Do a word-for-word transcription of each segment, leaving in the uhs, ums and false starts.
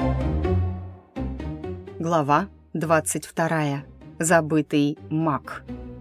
Глава двадцать вторая. Забытый маг.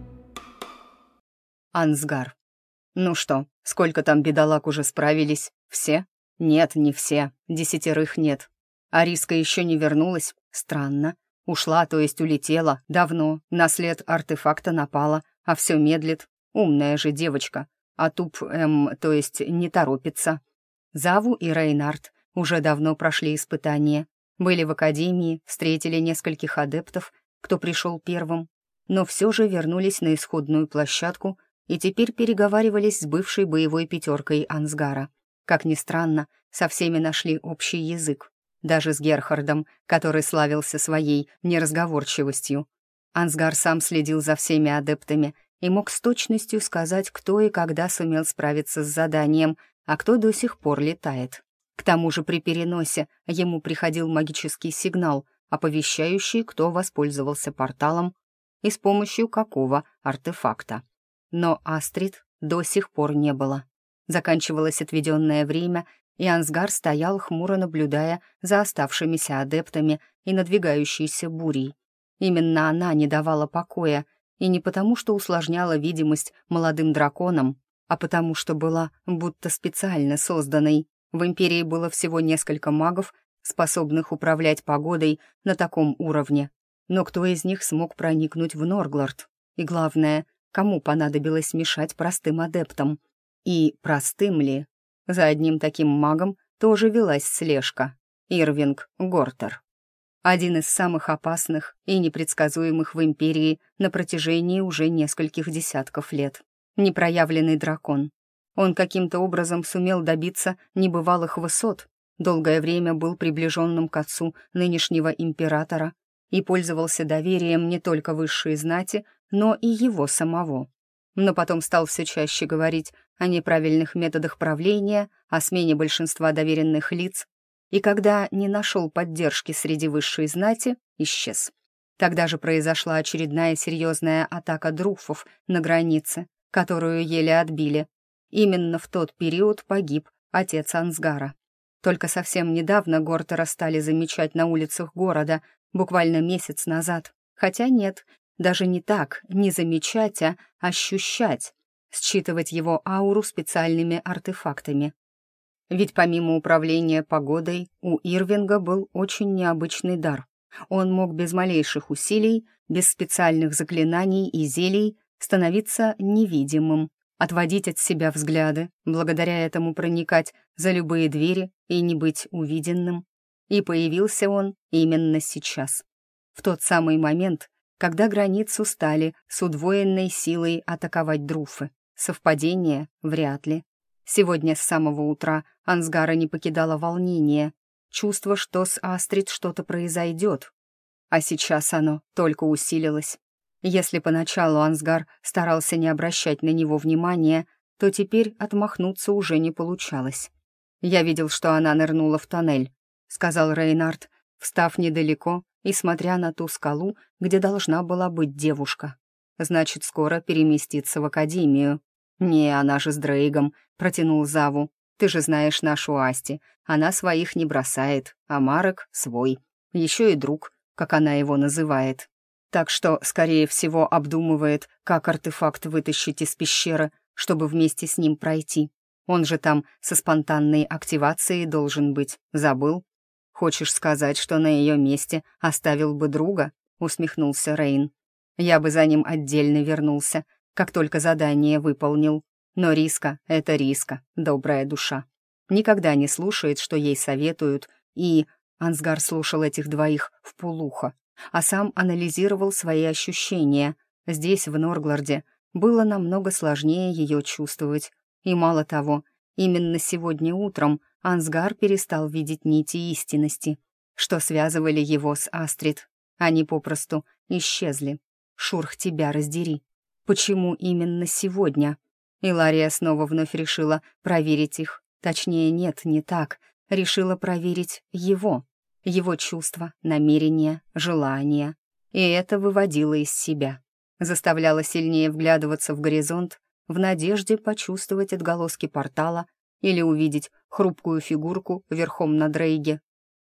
Ансгар. Ну что, сколько там бедолаг уже справились? Все? Нет, не все. Десятерых нет. Ариска еще не вернулась? Странно. Ушла, то есть улетела. Давно. На след артефакта напала, а все медлит. Умная же девочка. А туп, эм, то есть не торопится. Заву и Рейнард уже давно прошли испытания. Были в академии, встретили нескольких адептов, кто пришел первым, но все же вернулись на исходную площадку и теперь переговаривались с бывшей боевой пятеркой Ансгара. Как ни странно, со всеми нашли общий язык. Даже с Герхардом, который славился своей неразговорчивостью. Ансгар сам следил за всеми адептами и мог с точностью сказать, кто и когда сумел справиться с заданием, а кто до сих пор летает. К тому же при переносе ему приходил магический сигнал, оповещающий, кто воспользовался порталом и с помощью какого артефакта. Но Астрид до сих пор не было. Заканчивалось отведенное время, и Ансгар стоял, хмуро наблюдая за оставшимися адептами и надвигающейся бурей. Именно она не давала покоя, и не потому, что усложняла видимость молодым драконам, а потому, что была будто специально созданной. В Империи было всего несколько магов, способных управлять погодой на таком уровне. Но кто из них смог проникнуть в Норглард? И главное, кому понадобилось мешать простым адептам? И простым ли? За одним таким магом тоже велась слежка. Ирвинг Гортер. Один из самых опасных и непредсказуемых в Империи на протяжении уже нескольких десятков лет. Непроявленный дракон. Он каким-то образом сумел добиться небывалых высот, долгое время был приближенным к отцу нынешнего императора и пользовался доверием не только высшей знати, но и его самого. Но потом стал все чаще говорить о неправильных методах правления, о смене большинства доверенных лиц, и когда не нашел поддержки среди высшей знати, исчез. Тогда же произошла очередная серьезная атака друфов на границе, которую еле отбили. Именно в тот период погиб отец Ансгара. Только совсем недавно Гортера стали замечать на улицах города, буквально месяц назад. Хотя нет, даже не так, не замечать, а ощущать, считывать его ауру специальными артефактами. Ведь помимо управления погодой, у Ирвинга был очень необычный дар. Он мог без малейших усилий, без специальных заклинаний и зелий становиться невидимым, отводить от себя взгляды, благодаря этому проникать за любые двери и не быть увиденным. И появился он именно сейчас. В тот самый момент, когда границу стали с удвоенной силой атаковать друфы. Совпадение? Вряд ли. Сегодня с самого утра Ансгара не покидало волнение, чувство, что с Астрид что-то произойдет. А сейчас оно только усилилось. Если поначалу Ансгар старался не обращать на него внимания, то теперь отмахнуться уже не получалось. «Я видел, что она нырнула в тоннель», — сказал Рейнард, встав недалеко и смотря на ту скалу, где должна была быть девушка. «Значит, скоро переместится в академию». «Не, она же с Дрейгом», — протянул Заву. «Ты же знаешь нашу Асти. Она своих не бросает, а Марек — свой. Еще и друг, как она его называет. Так что, скорее всего, обдумывает, как артефакт вытащить из пещеры, чтобы вместе с ним пройти. Он же там со спонтанной активацией должен быть. Забыл? Хочешь сказать, что на ее месте оставил бы друга?» — усмехнулся Рейн. «Я бы за ним отдельно вернулся, как только задание выполнил. Но Риска — это Риска, добрая душа. Никогда не слушает, что ей советуют, и...» Ансгар слушал этих двоих вполуха, а сам анализировал свои ощущения. Здесь, в Норгларде, было намного сложнее ее чувствовать. И мало того, именно сегодня утром Ансгар перестал видеть нити истинности, что связывали его с Астрид. Они попросту исчезли. Шурх, тебя раздери. Почему именно сегодня? Илария снова вновь решила проверить их. Точнее, нет, не так. Решила проверить его. Его чувства, намерения, желания. И это выводило из себя. Заставляло сильнее вглядываться в горизонт, в надежде почувствовать отголоски портала или увидеть хрупкую фигурку верхом на Дрейге.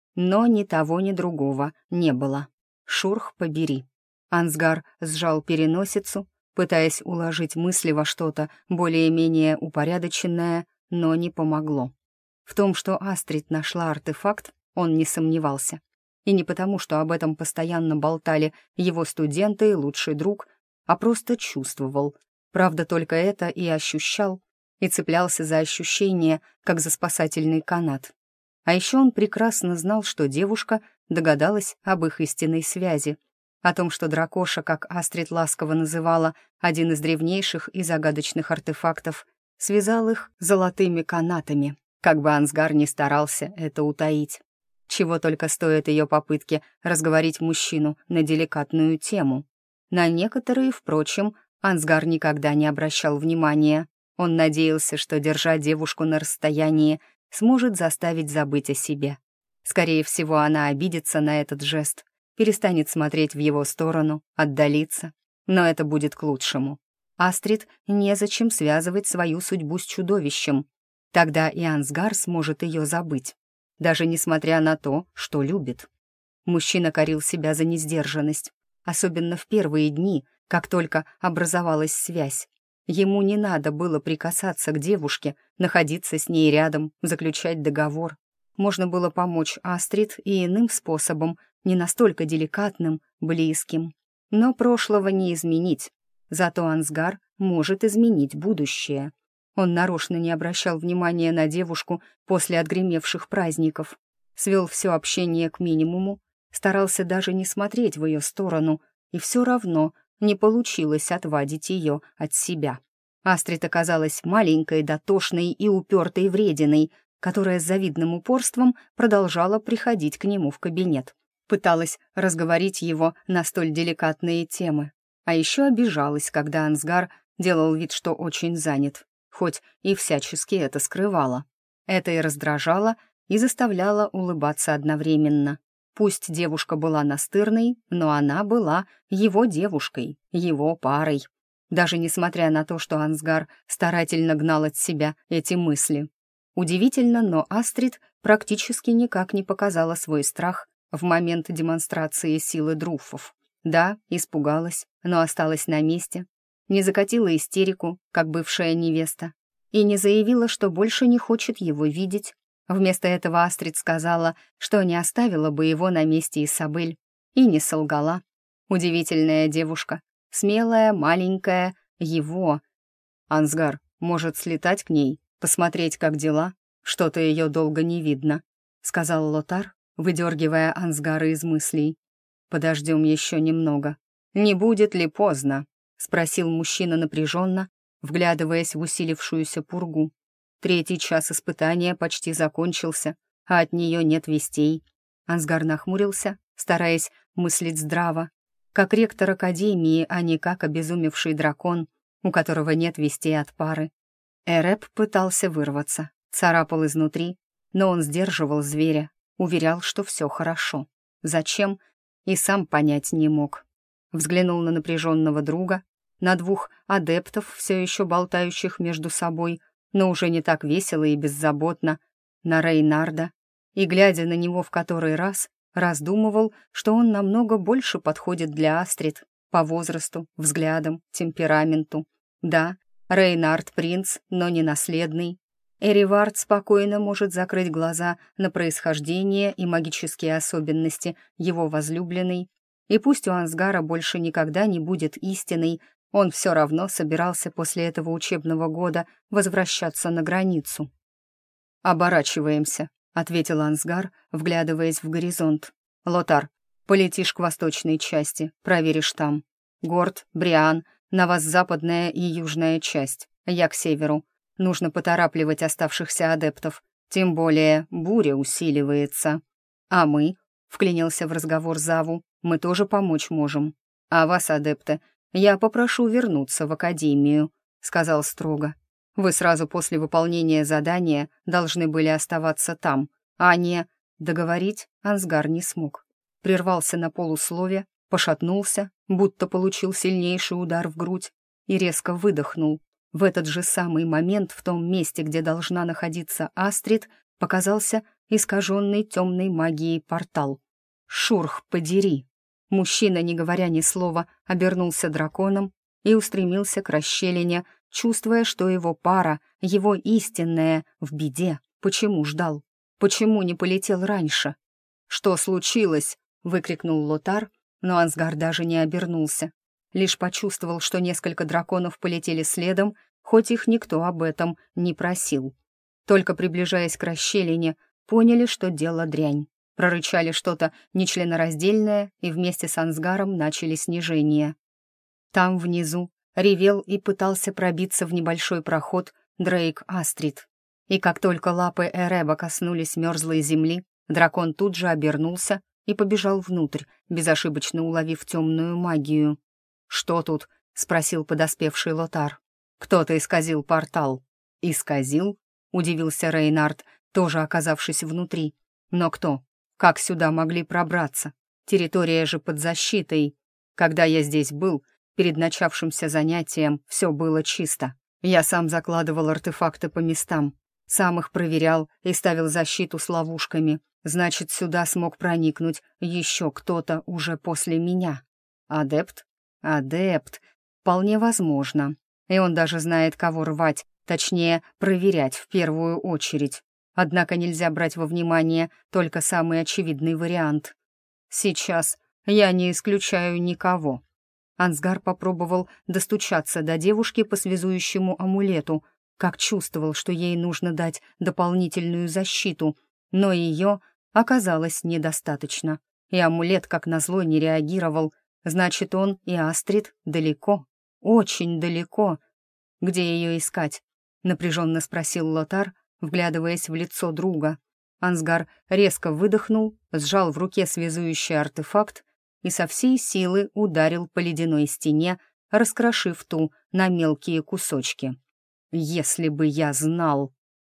но ни того, ни другого не было. Шурх побери. Ансгар сжал переносицу, пытаясь уложить мысли во что-то более-менее упорядоченное, но не помогло. В том, что Астрид нашла артефакт, он не сомневался. И не потому, что об этом постоянно болтали его студенты и лучший друг, а просто чувствовал. Правда, только это и ощущал, и цеплялся за ощущение, как за спасательный канат. А еще он прекрасно знал, что девушка догадалась об их истинной связи, о том, что дракоша, как Астрид ласково называла, один из древнейших и загадочных артефактов, связал их золотыми канатами, как бы Ансгар не старался это утаить. Чего только стоят ее попытки разговорить мужчину на деликатную тему. На некоторые, впрочем, Ансгар никогда не обращал внимания. Он надеялся, что, держа девушку на расстоянии, сможет заставить забыть о себе. Скорее всего, она обидится на этот жест, перестанет смотреть в его сторону, отдалится. Но это будет к лучшему. Астрид незачем связывать свою судьбу с чудовищем. Тогда и Ансгар сможет ее забыть, даже несмотря на то, что любит. Мужчина корил себя за несдержанность, особенно в первые дни, как только образовалась связь. Ему не надо было прикасаться к девушке, находиться с ней рядом, заключать договор. Можно было помочь Астрид и иным способом, не настолько деликатным, близким. Но прошлого не изменить. Зато Ансгар может изменить будущее. Он нарочно не обращал внимания на девушку после отгремевших праздников, свел все общение к минимуму, старался даже не смотреть в ее сторону, и все равно не получилось отвадить ее от себя. Астрид оказалась маленькой, дотошной и упертой врединой, которая с завидным упорством продолжала приходить к нему в кабинет. Пыталась разговорить его на столь деликатные темы. А еще обижалась, когда Ансгар делал вид, что очень занят, хоть и всячески это скрывала. Это и раздражало, и заставляло улыбаться одновременно. Пусть девушка была настырной, но она была его девушкой, его парой. Даже несмотря на то, что Ансгар старательно гнал от себя эти мысли. Удивительно, но Астрид практически никак не показала свой страх в момент демонстрации силы друфов. Да, испугалась, но осталась на месте, не закатила истерику, как бывшая невеста, и не заявила, что больше не хочет его видеть. Вместо этого Астрид сказала, что не оставила бы его на месте Исабель, и не солгала. Удивительная девушка, смелая, маленькая, его. Ансгар может слетать к ней, посмотреть, как дела, что-то ее долго не видно, сказал Лотар, выдергивая Ансгара из мыслей. «Подождем еще немного. Не будет ли поздно?» — спросил мужчина напряженно, вглядываясь в усилившуюся пургу. Третий час испытания почти закончился, а от нее нет вестей. Ансгар нахмурился, стараясь мыслить здраво, как ректор академии, а не как обезумевший дракон, у которого нет вестей от пары. Эреб пытался вырваться, царапал изнутри, но он сдерживал зверя, уверял, что все хорошо. Зачем? И сам понять не мог. Взглянул на напряженного друга, на двух адептов, все еще болтающих между собой, но уже не так весело и беззаботно, на Рейнарда, и, глядя на него в который раз, раздумывал, что он намного больше подходит для Астрид по возрасту, взглядам, темпераменту. Да, Рейнард принц, но не наследный. Эривард спокойно может закрыть глаза на происхождение и магические особенности его возлюбленной, и пусть у Ансгара больше никогда не будет истиной, он все равно собирался после этого учебного года возвращаться на границу. «Оборачиваемся», — ответил Ансгар, вглядываясь в горизонт. «Лотар, полетишь к восточной части, проверишь там. Горд, Бриан, на вас западная и южная часть, я к северу. Нужно поторапливать оставшихся адептов, тем более буря усиливается. А мы, — вклинился в разговор Заву, — мы тоже помочь можем. А вас, адепты, я попрошу вернуться в академию, — сказал строго. Вы сразу после выполнения задания должны были оставаться там, а не... Договорить Ансгар не смог. Прервался на полуслове, пошатнулся, будто получил сильнейший удар в грудь, и резко выдохнул. В этот же самый момент в том месте, где должна находиться Астрид, показался искаженный темной магией портал. Шурх, подери! Мужчина, не говоря ни слова, обернулся драконом и устремился к расщелине, чувствуя, что его пара, его истинная, в беде. Почему ждал? Почему не полетел раньше? «Что случилось?» — выкрикнул Лотар, но Ансгар даже не обернулся. Лишь почувствовал, что несколько драконов полетели следом, хоть их никто об этом не просил. Только приближаясь к расщелине, поняли, что дело дрянь. Прорычали что-то нечленораздельное и вместе с Ансгаром начали снижение. Там внизу ревел и пытался пробиться в небольшой проход Дрейк Астрид. И как только лапы Эреба коснулись мерзлой земли, дракон тут же обернулся и побежал внутрь, безошибочно уловив темную магию. «Что тут?» — спросил подоспевший Лотар. «Кто-то исказил портал». «Исказил?» — удивился Рейнард, тоже оказавшись внутри. «Но кто? Как сюда могли пробраться? Территория же под защитой. Когда я здесь был, перед начавшимся занятием все было чисто. Я сам закладывал артефакты по местам, сам их проверял и ставил защиту с ловушками. Значит, сюда смог проникнуть еще кто-то уже после меня. Адепт? Адепт. Вполне возможно. И он даже знает, кого рвать, точнее, проверять в первую очередь. Однако нельзя брать во внимание только самый очевидный вариант. Сейчас я не исключаю никого. Ансгар попробовал достучаться до девушки по связующему амулету, как чувствовал, что ей нужно дать дополнительную защиту, но ее оказалось недостаточно, и амулет, как назло, не реагировал. Значит, он и Астрид далеко, очень далеко. «Где ее искать?» — напряженно спросил Лотар, вглядываясь в лицо друга. Ансгар резко выдохнул, сжал в руке связующий артефакт и со всей силы ударил по ледяной стене, раскрошив ту на мелкие кусочки. «Если бы я знал!»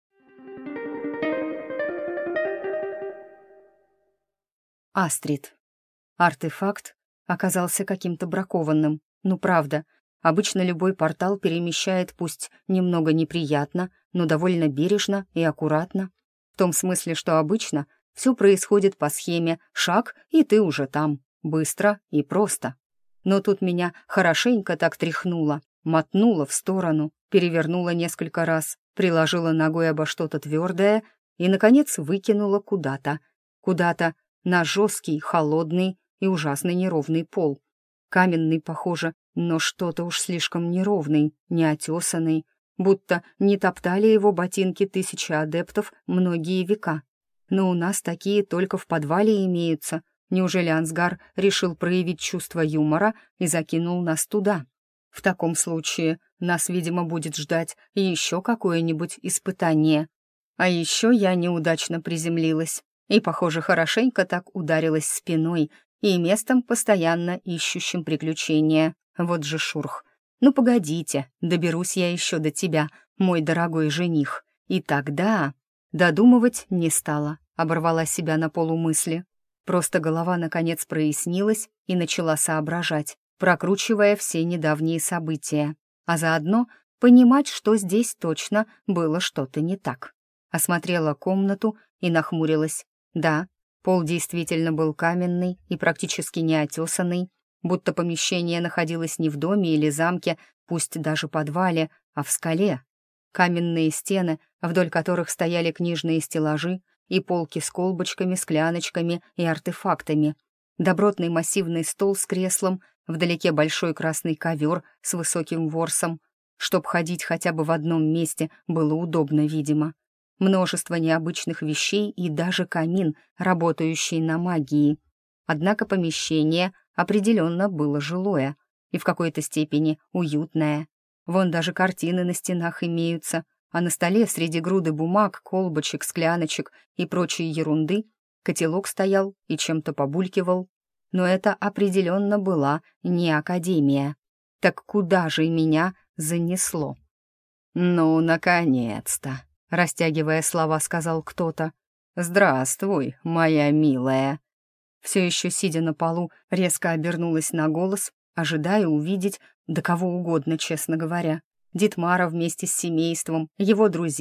Астрид. Артефакт оказался каким-то бракованным. Ну, правда, обычно любой портал перемещает пусть немного неприятно, но довольно бережно и аккуратно. В том смысле, что обычно все происходит по схеме «шаг, и ты уже там». Быстро и просто. Но тут меня хорошенько так тряхнуло, мотнуло в сторону, перевернуло несколько раз, приложила ногой обо что-то твердое и, наконец, выкинула куда-то. Куда-то на жесткий, холодный и ужасно неровный пол. Каменный, похоже, но что-то уж слишком неровный, неотесанный, будто не топтали его ботинки тысячи адептов многие века. Но у нас такие только в подвале имеются. Неужели Ансгар решил проявить чувство юмора и закинул нас туда? В таком случае нас, видимо, будет ждать еще какое-нибудь испытание. А еще я неудачно приземлилась и, похоже, хорошенько так ударилась спиной и местом, постоянно ищущим приключения. Вот же шурх. Ну, погодите, доберусь я еще до тебя, мой дорогой жених. И тогда... Додумывать не стала, оборвала себя на полумысли. Просто голова, наконец, прояснилась и начала соображать, прокручивая все недавние события, а заодно понимать, что здесь точно было что-то не так. Осмотрела комнату и нахмурилась. Да, пол действительно был каменный и практически неотесанный, будто помещение находилось не в доме или замке, пусть даже подвале, а в скале. Каменные стены, вдоль которых стояли книжные стеллажи и полки с колбочками, скляночками и артефактами. Добротный массивный стол с креслом, вдалеке большой красный ковер с высоким ворсом. Чтоб ходить хотя бы в одном месте, было удобно, видимо. Множество необычных вещей и даже камин, работающий на магии. Однако помещение определенно было жилое и в какой-то степени уютное. Вон даже картины на стенах имеются, а на столе среди груды бумаг, колбочек, скляночек и прочей ерунды котелок стоял и чем-то побулькивал. Но это определенно была не академия. Так куда же меня занесло? «Ну, наконец-то!» — растягивая слова, сказал кто-то. «Здравствуй, моя милая!» Все еще сидя на полу, резко обернулась на голос, ожидая увидеть, да кого угодно, честно говоря. Дитмара вместе с семейством, его друзей,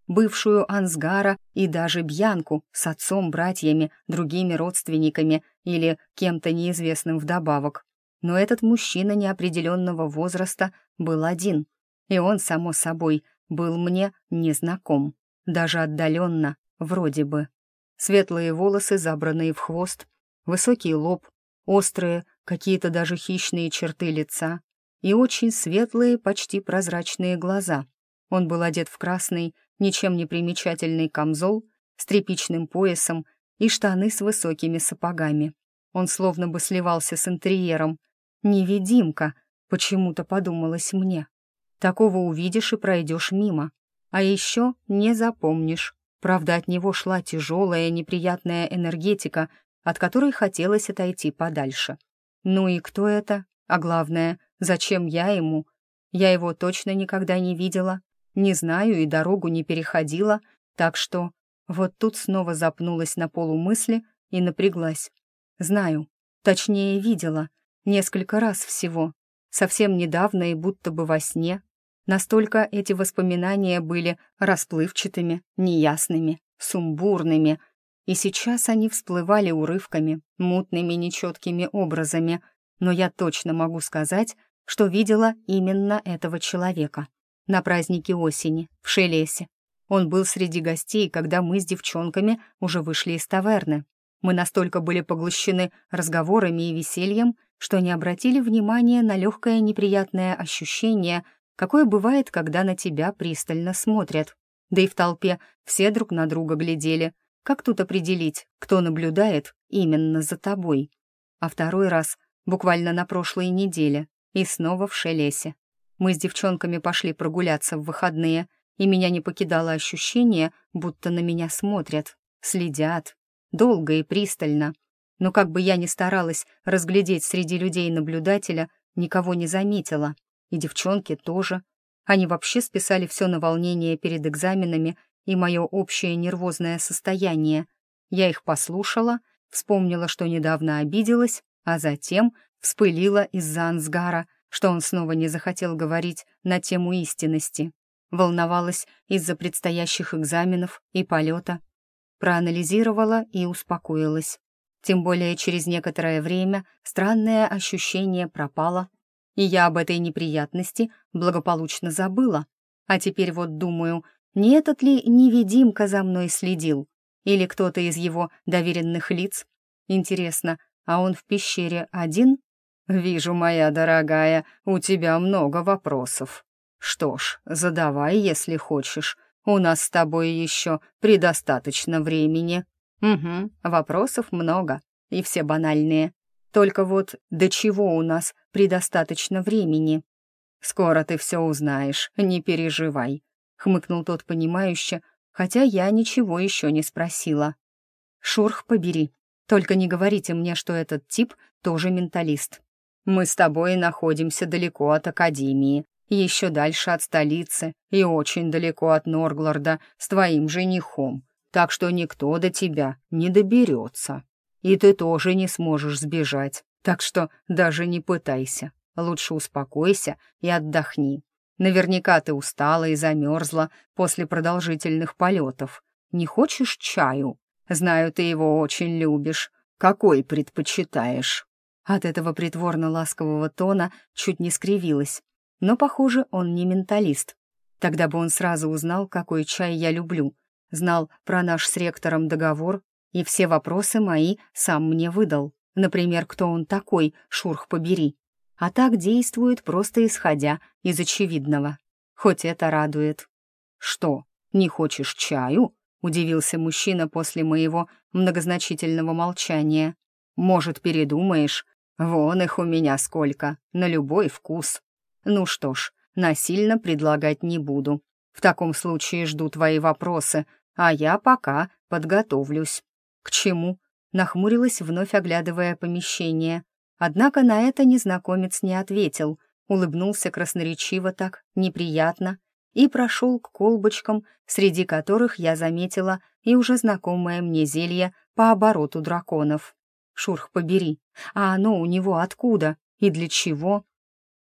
бывшую Ансгара и даже Бьянку с отцом, братьями, другими родственниками или кем-то неизвестным вдобавок. Но этот мужчина неопределенного возраста был один, и он, само собой, был мне незнаком, даже отдаленно, вроде бы. Светлые волосы, забранные в хвост, высокий лоб, острые, какие-то даже хищные черты лица и очень светлые, почти прозрачные глаза. Он был одет в красный, ничем не примечательный камзол с тряпичным поясом и штаны с высокими сапогами. Он словно бы сливался с интерьером. «Невидимка», почему-то подумалось мне. Такого увидишь и пройдешь мимо. А еще не запомнишь. Правда, от него шла тяжелая, неприятная энергетика, от которой хотелось отойти подальше. Ну и кто это? А главное, зачем я ему? Я его точно никогда не видела, не знаю и дорогу не переходила, так что вот тут снова запнулась на полумысли и напряглась. Знаю, точнее видела, несколько раз всего, совсем недавно и будто бы во сне. Настолько эти воспоминания были расплывчатыми, неясными, сумбурными, и сейчас они всплывали урывками, мутными, нечеткими образами, но я точно могу сказать, что видела именно этого человека. На празднике осени, в Шелесе. Он был среди гостей, когда мы с девчонками уже вышли из таверны. Мы настолько были поглощены разговорами и весельем, что не обратили внимания на легкое неприятное ощущение, какое бывает, когда на тебя пристально смотрят. Да и в толпе все друг на друга глядели. Как тут определить, кто наблюдает именно за тобой? А второй раз, буквально на прошлой неделе, и снова в Шелесе. Мы с девчонками пошли прогуляться в выходные, и меня не покидало ощущение, будто на меня смотрят, следят, долго и пристально. Но как бы я ни старалась разглядеть среди людей наблюдателя, никого не заметила. И девчонки тоже. Они вообще списали все на волнение перед экзаменами и мое общее нервозное состояние. Я их послушала, вспомнила, что недавно обиделась, а затем вспылила из-за Ансгара, что он снова не захотел говорить на тему истинности. Волновалась из-за предстоящих экзаменов и полета. Проанализировала и успокоилась. Тем более через некоторое время странное ощущение пропало, и я об этой неприятности благополучно забыла. А теперь вот думаю, не этот ли невидимка за мной следил? Или кто-то из его доверенных лиц? Интересно, а он в пещере один? «Вижу, моя дорогая, у тебя много вопросов. Что ж, задавай, если хочешь. У нас с тобой еще предостаточно времени». «Угу, вопросов много, и все банальные. Только вот до чего у нас предостаточно времени?» «Скоро ты все узнаешь, не переживай», — хмыкнул тот понимающе, хотя я ничего еще не спросила. «Шурх побери, только не говорите мне, что этот тип тоже менталист. Мы с тобой находимся далеко от Академии, еще дальше от столицы и очень далеко от Норглорда с твоим женихом, так что никто до тебя не доберется. И ты тоже не сможешь сбежать, так что даже не пытайся. Лучше успокойся и отдохни. Наверняка ты устала и замерзла после продолжительных полетов. Не хочешь чаю? Знаю, ты его очень любишь. Какой предпочитаешь?» От этого притворно-ласкового тона чуть не скривилась. Но, похоже, он не менталист. Тогда бы он сразу узнал, какой чай я люблю, знал про наш с ректором договор, и все вопросы мои сам мне выдал. Например, кто он такой, шурх побери. А так действует, просто исходя из очевидного. Хоть это радует. «Что, не хочешь чаю?» — удивился мужчина после моего многозначительного молчания. «Может, передумаешь? Вон их у меня сколько, на любой вкус. Ну что ж, насильно предлагать не буду. В таком случае жду твои вопросы, а я пока подготовлюсь». «К чему?» — нахмурилась, вновь оглядывая помещение. Однако на это незнакомец не ответил, улыбнулся красноречиво так, неприятно, и прошел к колбочкам, среди которых я заметила и уже знакомое мне зелье по обороту драконов. Шурх побери, а оно у него откуда и для чего?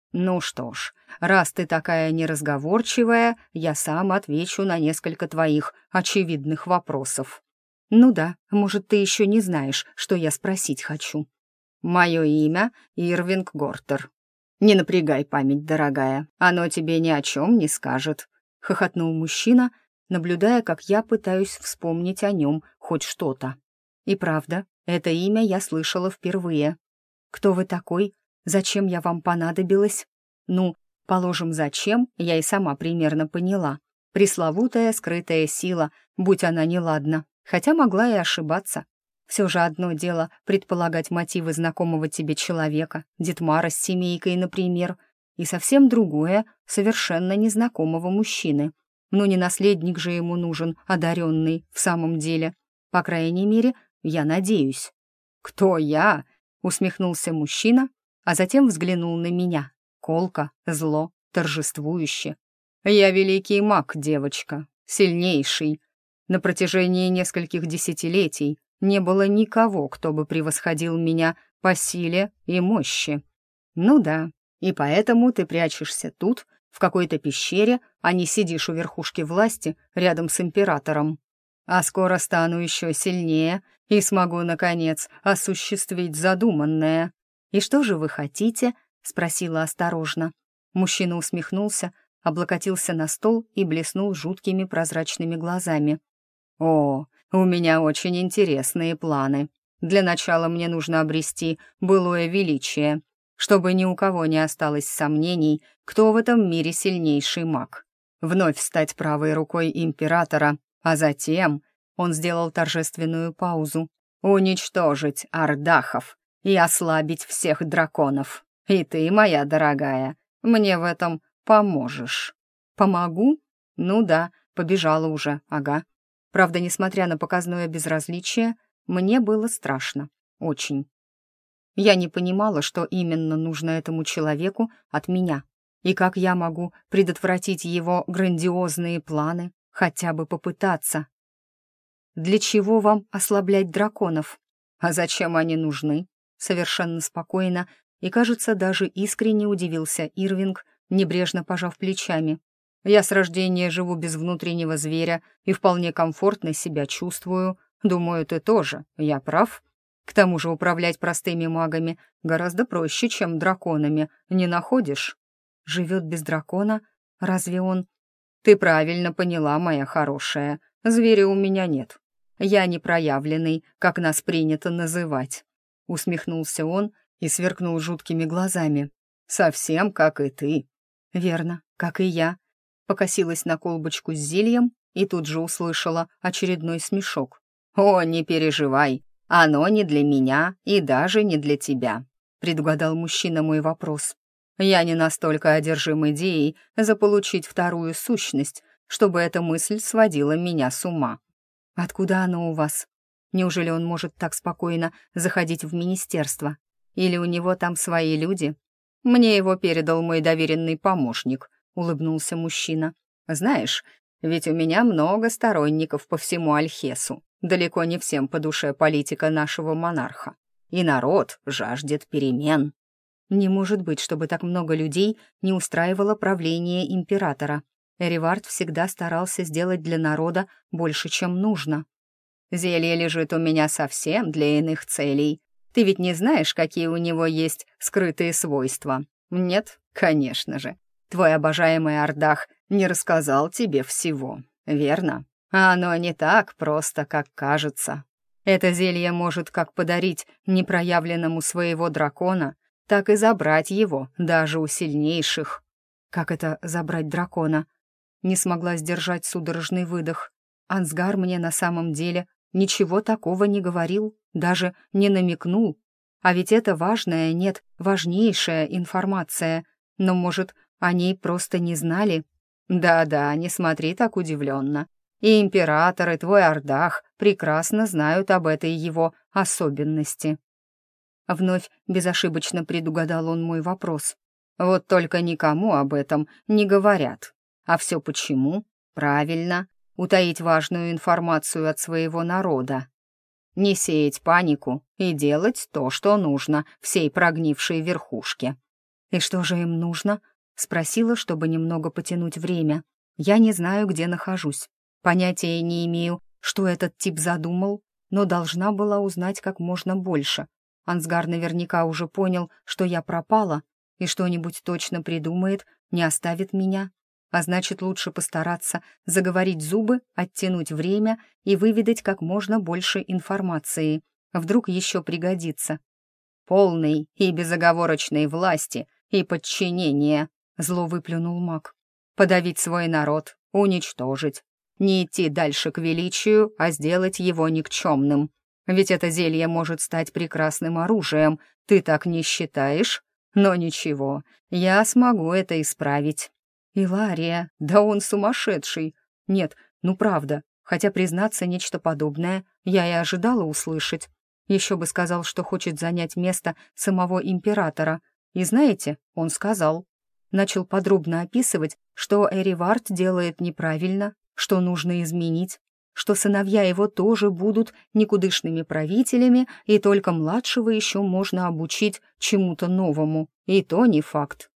«Ну что ж, раз ты такая неразговорчивая, я сам отвечу на несколько твоих очевидных вопросов». «Ну да, может, ты еще не знаешь, что я спросить хочу». «Мое имя Ирвинг Гортер». «Не напрягай память, дорогая, оно тебе ни о чем не скажет», — хохотнул мужчина, наблюдая, как я пытаюсь вспомнить о нем хоть что-то. И правда, это имя я слышала впервые. «Кто вы такой? Зачем я вам понадобилась?» Ну, положим, зачем, я и сама примерно поняла. Пресловутая скрытая сила, будь она неладна, хотя могла и ошибаться. Все же одно дело предполагать мотивы знакомого тебе человека, Детмара с семейкой, например, и совсем другое — совершенно незнакомого мужчины. Ну, не наследник же ему нужен, одаренный, в самом деле. По крайней мере, я надеюсь. «Кто я?» — усмехнулся мужчина, а затем взглянул на меня. Колко, зло, торжествующе. «Я великий маг, девочка, сильнейший. На протяжении нескольких десятилетий не было никого, кто бы превосходил меня по силе и мощи. Ну да, и поэтому ты прячешься тут, в какой-то пещере, а не сидишь у верхушки власти рядом с императором. А скоро стану еще сильнее и смогу, наконец, осуществить задуманное. И что же вы хотите?» — спросила осторожно. Мужчина усмехнулся, облокотился на стол и блеснул жуткими прозрачными глазами. «О, у меня очень интересные планы. Для начала мне нужно обрести былое величие, чтобы ни у кого не осталось сомнений, кто в этом мире сильнейший маг. Вновь стать правой рукой императора, а затем...» Он сделал торжественную паузу. «Уничтожить Ардахов и ослабить всех драконов. И ты, моя дорогая, мне в этом поможешь». «Помогу?» «Ну да, побежала уже, ага». Правда, несмотря на показное безразличие, мне было страшно. Очень. Я не понимала, что именно нужно этому человеку от меня, и как я могу предотвратить его грандиозные планы, хотя бы попытаться. «Для чего вам ослаблять драконов? А зачем они нужны?» Совершенно спокойно и, кажется, даже искренне удивился Ирвинг, небрежно пожав плечами. «Я с рождения живу без внутреннего зверя и вполне комфортно себя чувствую. Думаю, ты тоже. Я прав? К тому же управлять простыми магами гораздо проще, чем драконами. Не находишь?» «Живет без дракона? Разве он...» «Ты правильно поняла, моя хорошая. Зверя у меня нет. Я не проявленный, как нас принято называть». Усмехнулся он и сверкнул жуткими глазами. «Совсем как и ты». «Верно, как и я». Покосилась на колбочку с зельем и тут же услышала очередной смешок. «О, не переживай, оно не для меня и даже не для тебя», предугадал мужчина мой вопрос. «Я не настолько одержим идеей заполучить вторую сущность, чтобы эта мысль сводила меня с ума». «Откуда оно у вас? Неужели он может так спокойно заходить в министерство? Или у него там свои люди?» «Мне его передал мой доверенный помощник», — улыбнулся мужчина. «Знаешь, ведь у меня много сторонников по всему Альхесу. Далеко не всем по душе политика нашего монарха. И народ жаждет перемен». «Не может быть, чтобы так много людей не устраивало правление императора. Эривард всегда старался сделать для народа больше, чем нужно». «Зелье лежит у меня совсем для иных целей. Ты ведь не знаешь, какие у него есть скрытые свойства?» «Нет, конечно же. Твой обожаемый Ардах не рассказал тебе всего, верно? А оно не так просто, как кажется. Это зелье может как подарить непроявленному своего дракона, так и забрать его даже у сильнейших». «Как это забрать дракона?» Не смогла сдержать судорожный выдох. Ансгар мне на самом деле ничего такого не говорил, даже не намекнул. А ведь это важная, нет, важнейшая информация. Но, может, о ней просто не знали? Да-да, не смотри так удивленно. И император, и твой Ардах прекрасно знают об этой его особенности. Вновь безошибочно предугадал он мой вопрос. Вот только никому об этом не говорят. А все почему? Правильно, утаить важную информацию от своего народа. Не сеять панику и делать то, что нужно всей прогнившей верхушке. «И что же им нужно?» — спросила, чтобы немного потянуть время. «Я не знаю, где нахожусь. Понятия не имею, что этот тип задумал, но должна была узнать как можно больше. Ансгар наверняка уже понял, что я пропала, и что-нибудь точно придумает, не оставит меня. А значит, лучше постараться заговорить зубы, оттянуть время и выведать как можно больше информации. Вдруг еще пригодится. «Полной и безоговорочной власти и подчинения», — зло выплюнул маг. «Подавить свой народ, уничтожить. Не идти дальше к величию, а сделать его никчемным. Ведь это зелье может стать прекрасным оружием, ты так не считаешь? Но ничего, я смогу это исправить». «Илария, да он сумасшедший!» «Нет, ну правда, хотя, признаться, нечто подобное я и ожидала услышать. Еще бы сказал, что хочет занять место самого императора. И знаете, он сказал. Начал подробно описывать, что Эривард делает неправильно, что нужно изменить, что сыновья его тоже будут никудышными правителями, и только младшего еще можно обучить чему-то новому, и то не факт.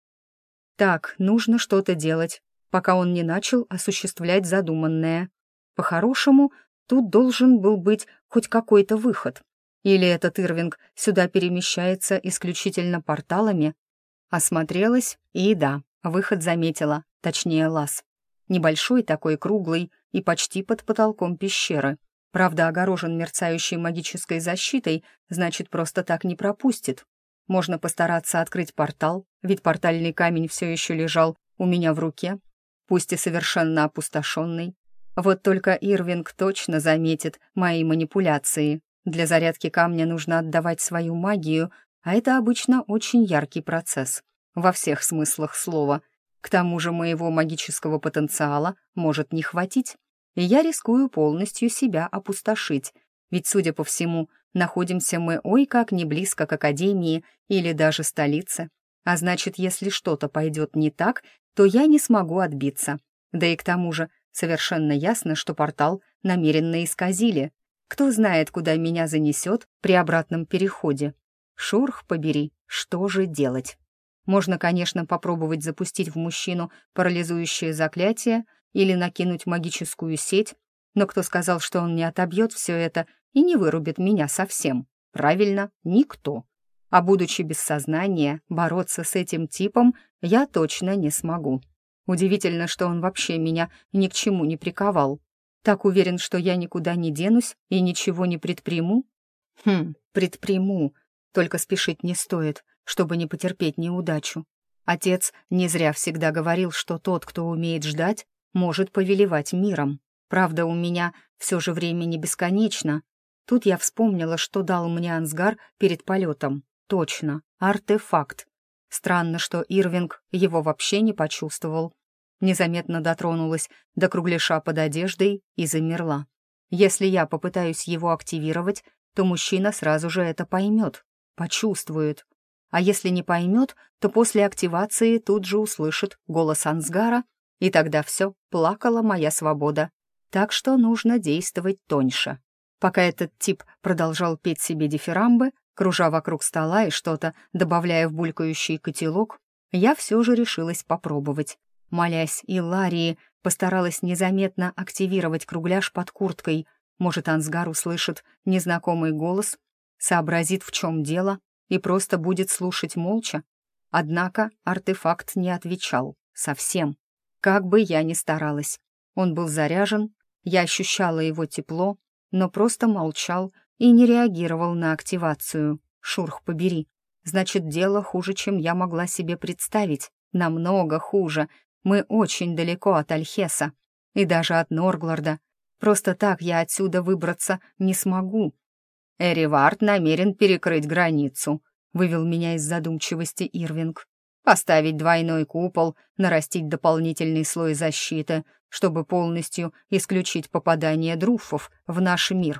Так, нужно что-то делать, пока он не начал осуществлять задуманное. По-хорошему, тут должен был быть хоть какой-то выход. Или этот Ирвинг сюда перемещается исключительно порталами? Осмотрелась, и да, выход заметила, точнее лаз. Небольшой такой, круглый и почти под потолком пещеры. Правда, огорожен мерцающей магической защитой, значит, просто так не пропустит. Можно постараться открыть портал, ведь портальный камень все еще лежал у меня в руке, пусть и совершенно опустошенный. Вот только Ирвинг точно заметит мои манипуляции. Для зарядки камня нужно отдавать свою магию, а это обычно очень яркий процесс, во всех смыслах слова. К тому же моего магического потенциала может не хватить, и я рискую полностью себя опустошить, ведь, судя по всему, находимся мы ой как не близко к академии или даже столице, а значит, если что-то пойдет не так, то я не смогу отбиться. Да и к тому же совершенно ясно, что портал намеренно исказили. Кто знает, куда меня занесет при обратном переходе. Шурх побери, что же делать? Можно, конечно, попробовать запустить в мужчину парализующее заклятие или накинуть магическую сеть, но кто сказал, что он не отобьет все это и не вырубит меня совсем? Правильно, никто. А будучи без сознания, бороться с этим типом я точно не смогу. Удивительно, что он вообще меня ни к чему не приковал. Так уверен, что я никуда не денусь и ничего не предприму? Хм, предприму. Только спешить не стоит, чтобы не потерпеть неудачу. Отец не зря всегда говорил, что тот, кто умеет ждать, может повелевать миром. Правда, у меня все же время не бесконечно. Тут я вспомнила, что дал мне Ансгар перед полетом. Точно, артефакт. Странно, что Ирвинг его вообще не почувствовал. Незаметно дотронулась до кругляша под одеждой и замерла. Если я попытаюсь его активировать, то мужчина сразу же это поймет, почувствует. А если не поймет, то после активации тут же услышит голос Ансгара, и тогда все, плакала моя свобода. Так что нужно действовать тоньше. Пока этот тип продолжал петь себе дифирамбы, кружа вокруг стола и что-то добавляя в булькающий котелок, я все же решилась попробовать. Молясь Иларии, постаралась незаметно активировать кругляш под курткой. Может, Ансгар услышит незнакомый голос, сообразит, в чем дело, и просто будет слушать молча. Однако артефакт не отвечал. Совсем. Как бы я ни старалась. Он был заряжен, я ощущала его тепло, но просто молчал и не реагировал на активацию. Шурх побери. Значит, дело хуже, чем я могла себе представить. Намного хуже. Мы очень далеко от Альхеса. И даже от Норгларда. Просто так я отсюда выбраться не смогу. «Эривард намерен перекрыть границу», — вывел меня из задумчивости Ирвинг. «Поставить двойной купол, нарастить дополнительный слой защиты, чтобы полностью исключить попадание друфов в наш мир.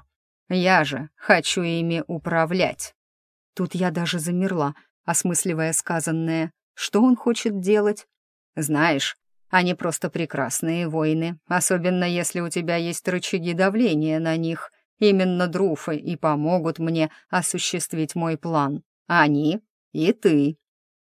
Я же хочу ими управлять». Тут я даже замерла, осмысливая сказанное. Что он хочет делать? «Знаешь, они просто прекрасные воины, особенно если у тебя есть рычаги давления на них. Именно друфы и помогут мне осуществить мой план. Они и ты».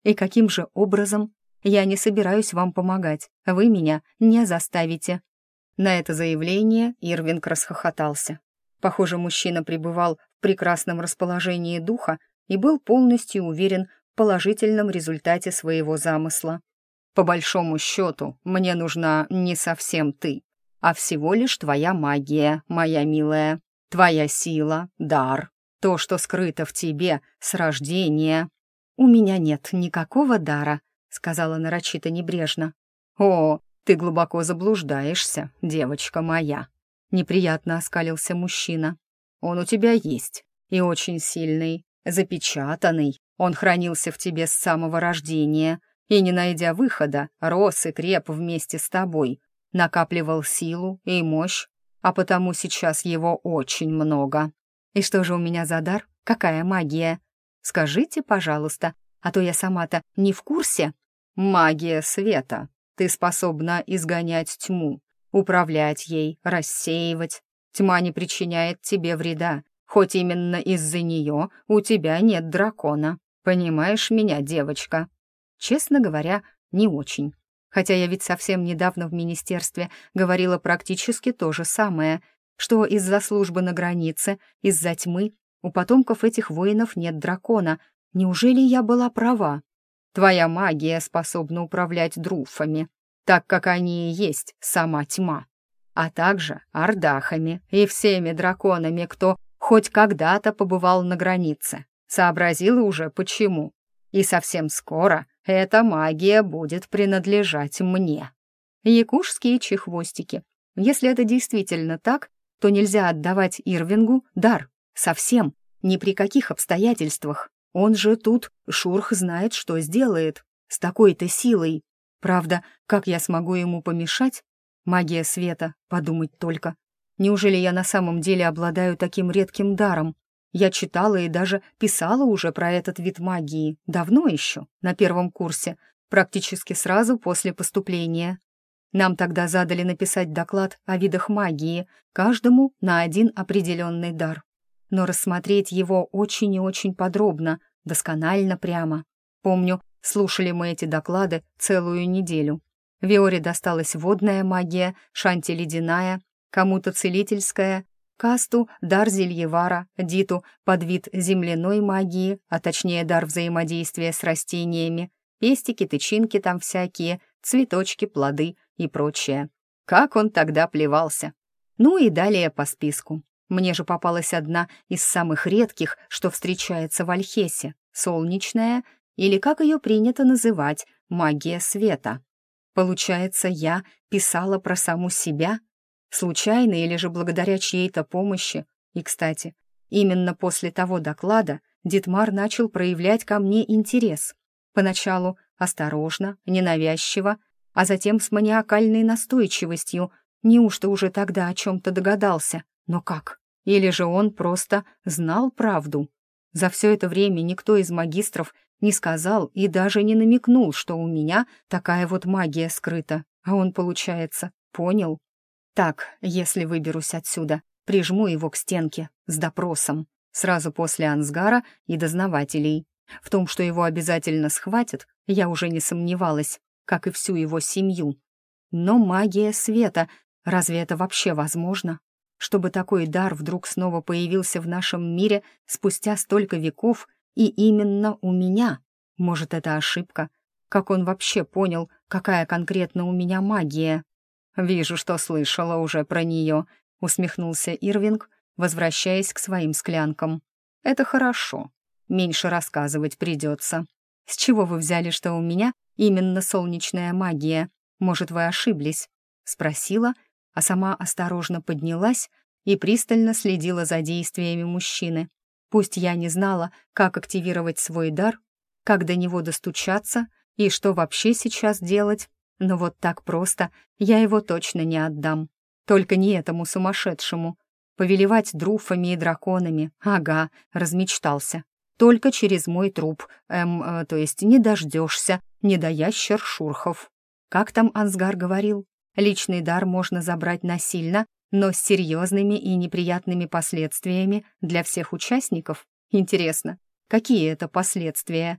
И каким же образом? Я не собираюсь вам помогать, вы меня не заставите». На это заявление Ирвинг расхохотался. Похоже, мужчина пребывал в прекрасном расположении духа и был полностью уверен в положительном результате своего замысла. «По большому счету, мне нужна не совсем ты, а всего лишь твоя магия, моя милая, твоя сила, дар, то, что скрыто в тебе с рождения». «У меня нет никакого дара», — сказала нарочито небрежно. «О, ты глубоко заблуждаешься, девочка моя», — неприятно оскалился мужчина. «Он у тебя есть, и очень сильный, запечатанный. Он хранился в тебе с самого рождения, и, не найдя выхода, рос и креп вместе с тобой, накапливал силу и мощь, а потому сейчас его очень много». «И что же у меня за дар? Какая магия? Скажите, пожалуйста, а то я сама-то не в курсе». «Магия света. Ты способна изгонять тьму, управлять ей, рассеивать. Тьма не причиняет тебе вреда, хоть именно из-за нее у тебя нет дракона. Понимаешь меня, девочка?» Честно говоря, не очень. Хотя я ведь совсем недавно в министерстве говорила практически то же самое, что из-за службы на границе, из-за тьмы, у потомков этих воинов нет дракона. Неужели я была права? Твоя магия способна управлять друфами, так как они и есть сама тьма, а также ордахами и всеми драконами, кто хоть когда-то побывал на границе. Сообразила уже, почему. И совсем скоро эта магия будет принадлежать мне. Якушские чехвостики. Если это действительно так, то нельзя отдавать Ирвингу дар. Совсем. Ни при каких обстоятельствах. Он же тут, Шурх знает, что сделает. С такой-то силой. Правда, как я смогу ему помешать? Магия света, подумать только. Неужели я на самом деле обладаю таким редким даром? Я читала и даже писала уже про этот вид магии. Давно еще, на первом курсе, практически сразу после поступления. Нам тогда задали написать доклад о видах магии, каждому на один определенный дар. Но рассмотреть его очень и очень подробно, досконально прямо. Помню, слушали мы эти доклады целую неделю. Виоре досталась водная магия, Шанти ледяная, кому-то целительская, Касту — дар зельевара, Диту — подвид земляной магии, а точнее дар взаимодействия с растениями, пестики, тычинки там всякие, цветочки, плоды и прочее. Как он тогда плевался. Ну и далее по списку. Мне же попалась одна из самых редких, что встречается в Альхесе, солнечная, или, как ее принято называть, магия света. Получается, я писала про саму себя? Случайно или же благодаря чьей-то помощи? И, кстати, именно после того доклада Дитмар начал проявлять ко мне интерес. Поначалу осторожно, ненавязчиво, а затем с маниакальной настойчивостью. Неужто уже тогда о чем-то догадался? Но как? Или же он просто знал правду? За все это время никто из магистров не сказал и даже не намекнул, что у меня такая вот магия скрыта, а он, получается, понял. Так, если выберусь отсюда, прижму его к стенке с допросом, сразу после Ансгара и дознавателей. В том, что его обязательно схватят, я уже не сомневалась, как и всю его семью. Но магия света, разве это вообще возможно? Чтобы такой дар вдруг снова появился в нашем мире спустя столько веков, и именно у меня? Может, это ошибка? Как он вообще понял, какая конкретно у меня магия? «Вижу, что слышала уже про нее», — усмехнулся Ирвинг, возвращаясь к своим склянкам. «Это хорошо. Меньше рассказывать придется. С чего вы взяли, что у меня именно солнечная магия? Может, вы ошиблись?» — спросила, а сама осторожно поднялась и пристально следила за действиями мужчины. Пусть я не знала, как активировать свой дар, как до него достучаться и что вообще сейчас делать, но вот так просто я его точно не отдам. Только не этому сумасшедшему. Повелевать друфами и драконами, ага, размечтался. Только через мой труп, эм, э, то есть не дождешься, не до ящер Шурхов. Как там Ансгар говорил? Личный дар можно забрать насильно, но с серьезными и неприятными последствиями для всех участников. Интересно, какие это последствия?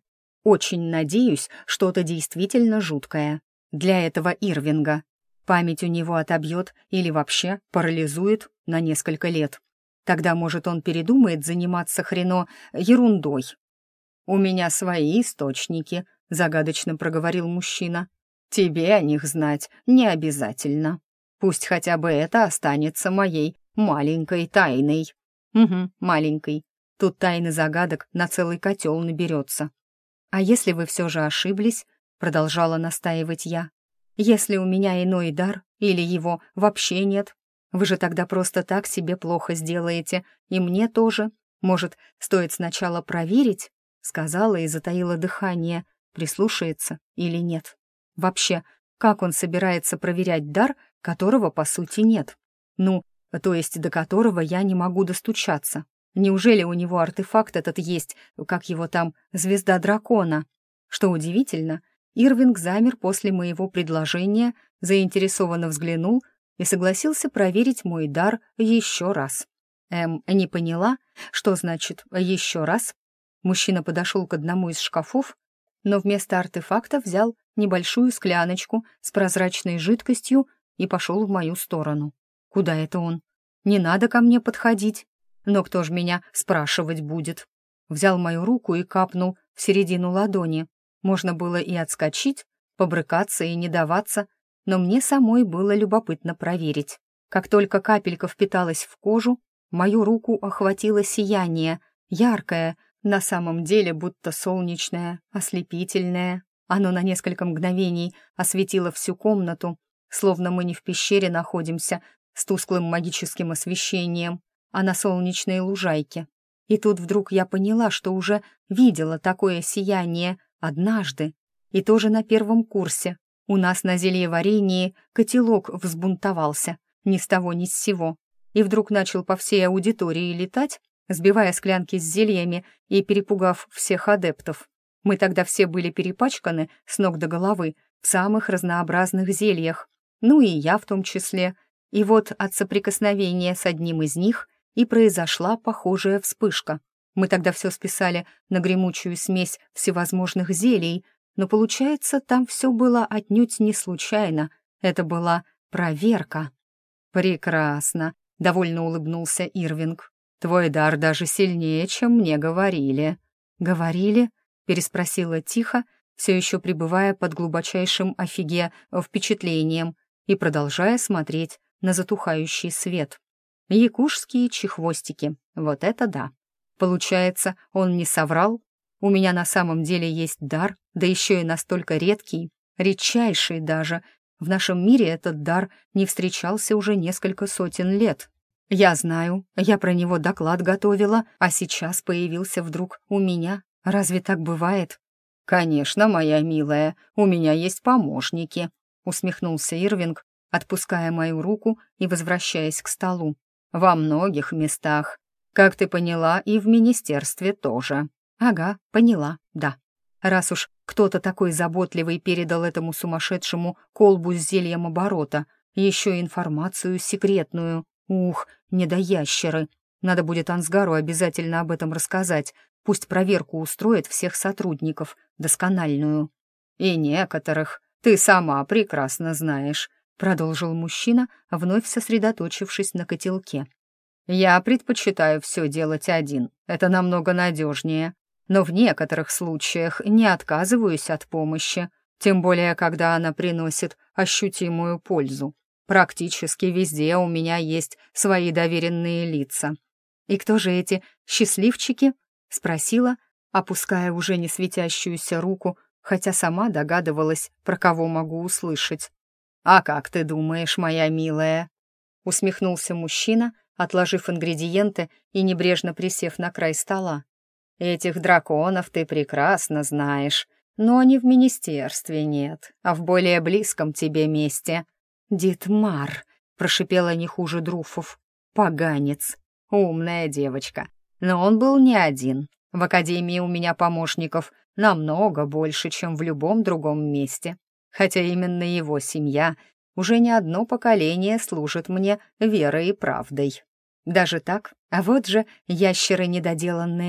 Очень надеюсь, что-то действительно жуткое. Для этого Ирвинга. Память у него отобьет или вообще парализует на несколько лет. Тогда, может, он передумает заниматься хрено ерундой. «У меня свои источники», — загадочно проговорил мужчина. «Тебе о них знать не обязательно. Пусть хотя бы это останется моей маленькой тайной». «Угу, маленькой. Тут тайны загадок на целый котел наберется». «А если вы все же ошиблись?» — продолжала настаивать я. «Если у меня иной дар или его вообще нет, вы же тогда просто так себе плохо сделаете, и мне тоже. Может, стоит сначала проверить?» — сказала и затаила дыхание, прислушается или нет. Вообще, как он собирается проверять дар, которого, по сути, нет? Ну, то есть до которого я не могу достучаться. Неужели у него артефакт этот есть, как его там, звезда дракона? Что удивительно, Ирвинг замер после моего предложения, заинтересованно взглянул и согласился проверить мой дар еще раз. Эм, не поняла, что значит «еще раз»? Мужчина подошел к одному из шкафов, но вместо артефакта взял небольшую скляночку с прозрачной жидкостью и пошел в мою сторону. Куда это он? Не надо ко мне подходить. Но кто ж меня спрашивать будет? Взял мою руку и капнул в середину ладони. Можно было и отскочить, побрыкаться и не даваться, но мне самой было любопытно проверить. Как только капелька впиталась в кожу, мою руку охватило сияние, яркое, на самом деле будто солнечное, ослепительное. Оно на несколько мгновений осветило всю комнату, словно мы не в пещере находимся с тусклым магическим освещением, а на солнечной лужайке. И тут вдруг я поняла, что уже видела такое сияние однажды, и тоже на первом курсе. У нас на зельеварении котелок взбунтовался, ни с того ни с сего, и вдруг начал по всей аудитории летать, сбивая склянки с зельями и перепугав всех адептов. Мы тогда все были перепачканы с ног до головы в самых разнообразных зельях, ну и я в том числе. И вот от соприкосновения с одним из них и произошла похожая вспышка. Мы тогда все списали на гремучую смесь всевозможных зелий, но, получается, там все было отнюдь не случайно. Это была проверка. «Прекрасно», — довольно улыбнулся Ирвинг. «Твой дар даже сильнее, чем мне говорили». «Говорили?» — переспросила тихо, все еще пребывая под глубочайшим офиге впечатлением и продолжая смотреть на затухающий свет. Якушские чехвостики, вот это да. Получается, он не соврал? У меня на самом деле есть дар, да еще и настолько редкий, редчайший даже. В нашем мире этот дар не встречался уже несколько сотен лет. Я знаю, я про него доклад готовила, а сейчас появился вдруг у меня. Разве так бывает? «Конечно, моя милая, у меня есть помощники», — усмехнулся Ирвинг, отпуская мою руку и возвращаясь к столу. «Во многих местах. Как ты поняла, и в министерстве тоже». «Ага, поняла, да. Раз уж кто-то такой заботливый передал этому сумасшедшему колбу с зельем оборота, еще и информацию секретную. Ух, недоящеры. Надо будет Ансгару обязательно об этом рассказать. Пусть проверку устроит всех сотрудников, доскональную». «И некоторых ты сама прекрасно знаешь», — продолжил мужчина, вновь сосредоточившись на котелке. «Я предпочитаю все делать один, это намного надежнее, но в некоторых случаях не отказываюсь от помощи, тем более, когда она приносит ощутимую пользу. Практически везде у меня есть свои доверенные лица». «И кто же эти счастливчики?» — спросила, опуская уже не светящуюся руку, хотя сама догадывалась, про кого могу услышать. «А как ты думаешь, моя милая?» — усмехнулся мужчина, отложив ингредиенты и небрежно присев на край стола. «Этих драконов ты прекрасно знаешь, но они в министерстве нет, а в более близком тебе месте». «Дитмар», — прошипела не хуже Друфов. «Поганец». «Умная девочка. Но он был не один. В академии у меня помощников намного больше, чем в любом другом месте. Хотя именно его семья уже не одно поколение служит мне верой и правдой». «Даже так? А вот же ящеры недоделанные», —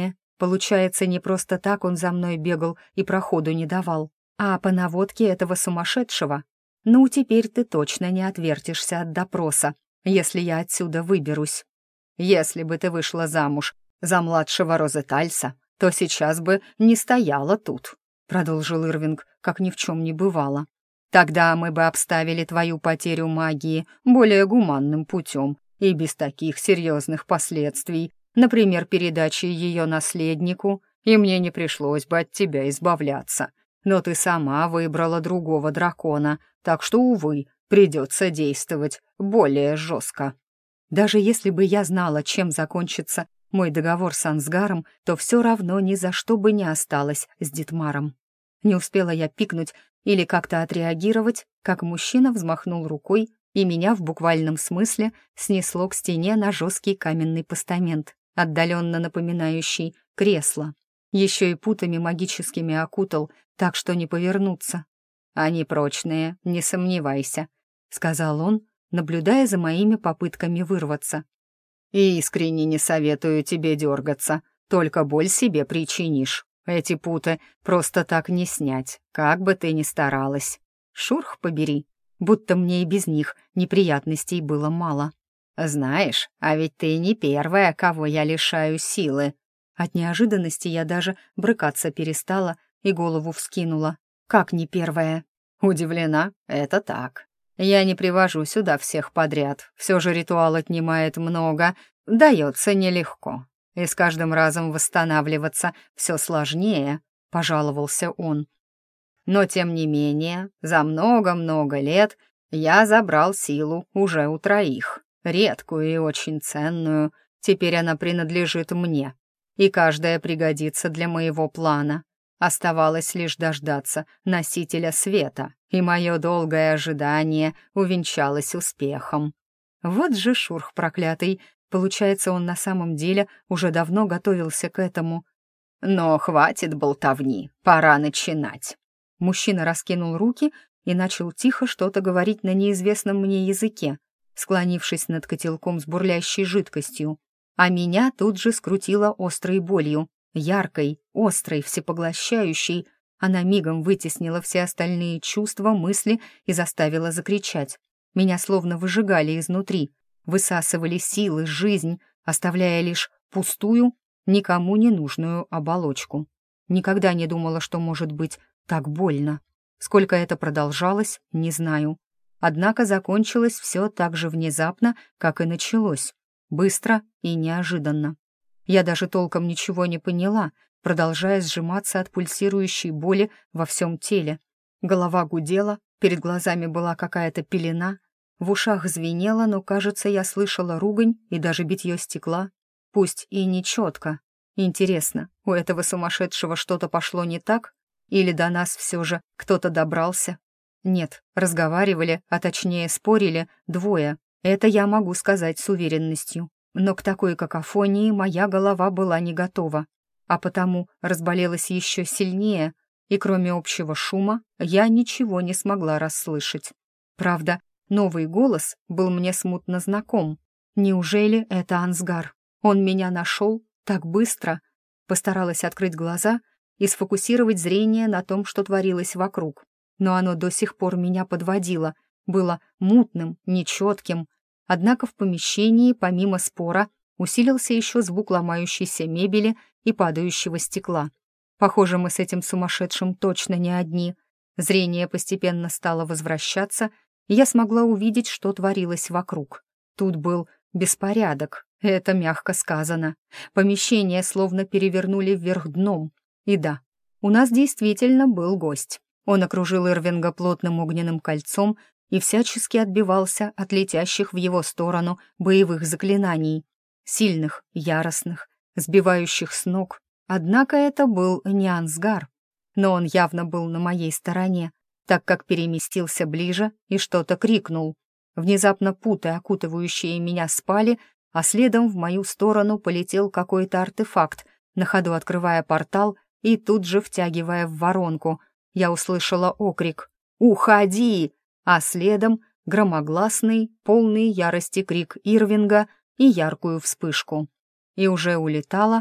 Получается, не просто так он за мной бегал и проходу не давал, а по наводке этого сумасшедшего. Ну, теперь ты точно не отвертишься от допроса, если я отсюда выберусь. Если бы ты вышла замуж за младшего Розетальса, то сейчас бы не стояла тут», — продолжил Ирвинг, как ни в чем не бывало. «Тогда мы бы обставили твою потерю магии более гуманным путем и без таких серьезных последствий, например, передачи ее наследнику, и мне не пришлось бы от тебя избавляться. Но ты сама выбрала другого дракона, так что, увы, придется действовать более жестко». Даже если бы я знала, чем закончится мой договор с Ансгаром, то все равно ни за что бы не осталась с Дитмаром. Не успела я пикнуть или как-то отреагировать, как мужчина взмахнул рукой, и меня в буквальном смысле снесло к стене на жесткий каменный постамент, отдаленно напоминающий кресло. Еще и путами магическими окутал, так что не повернуться. «Они прочные, не сомневайся», — сказал он, наблюдая за моими попытками вырваться. «И искренне не советую тебе дергаться, только боль себе причинишь. Эти путы просто так не снять, как бы ты ни старалась. Шурх побери, будто мне и без них неприятностей было мало. Знаешь, а ведь ты не первая, кого я лишаю силы». От неожиданности я даже брыкаться перестала и голову вскинула. «Как не первая?» «Удивлена? Это так. Я не привожу сюда всех подряд. Все же ритуал отнимает много, дается нелегко. И с каждым разом восстанавливаться все сложнее», — пожаловался он. «Но, тем не менее, за много-много лет я забрал силу уже у троих, редкую и очень ценную. Теперь она принадлежит мне, и каждая пригодится для моего плана. Оставалось лишь дождаться носителя света, и мое долгое ожидание увенчалось успехом». Вот же шурх проклятый. Получается, он на самом деле уже давно готовился к этому. «Но хватит болтовни, пора начинать». Мужчина раскинул руки и начал тихо что-то говорить на неизвестном мне языке, склонившись над котелком с бурлящей жидкостью. А меня тут же скрутило острой болью, яркой, острой, всепоглощающей. Она мигом вытеснила все остальные чувства, мысли и заставила закричать. Меня словно выжигали изнутри, высасывали силы, жизнь, оставляя лишь пустую, никому не нужную оболочку. Никогда не думала, что может быть так больно. Сколько это продолжалось, не знаю. Однако закончилось все так же внезапно, как и началось. Быстро и неожиданно. Я даже толком ничего не поняла, продолжая сжиматься от пульсирующей боли во всем теле. Голова гудела, перед глазами была какая-то пелена, в ушах звенело, но, кажется, я слышала ругань и даже битье стекла. Пусть и нечетко. Интересно, у этого сумасшедшего что-то пошло не так? Или до нас все же кто-то добрался? Нет, разговаривали, а точнее спорили, двое. Это я могу сказать с уверенностью. Но к такой какофонии моя голова была не готова, а потому разболелась еще сильнее, и кроме общего шума я ничего не смогла расслышать. Правда, новый голос был мне смутно знаком. Неужели это Ансгар? Он меня нашел так быстро? Постаралась открыть глаза и сфокусировать зрение на том, что творилось вокруг. Но оно до сих пор меня подводило, было мутным, нечетким. Однако в помещении, помимо спора, усилился еще звук ломающейся мебели и падающего стекла. Похоже, мы с этим сумасшедшим точно не одни. Зрение постепенно стало возвращаться, и я смогла увидеть, что творилось вокруг. Тут был беспорядок, это мягко сказано. Помещение словно перевернули вверх дном. И да, у нас действительно был гость. Он окружил Ирвинга плотным огненным кольцом и всячески отбивался от летящих в его сторону боевых заклинаний. Сильных, яростных, сбивающих с ног. Однако это был не Ансгар. Но он явно был на моей стороне, так как переместился ближе и что-то крикнул. Внезапно путы, окутывающие меня, спали, а следом в мою сторону полетел какой-то артефакт, на ходу открывая портал и тут же втягивая в воронку. Я услышала окрик «Уходи!», а следом громогласный, полный ярости крик Ирвинга и яркую вспышку. И уже улетала,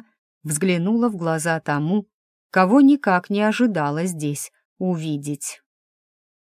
взглянула в глаза тому, кого никак не ожидала здесь увидеть.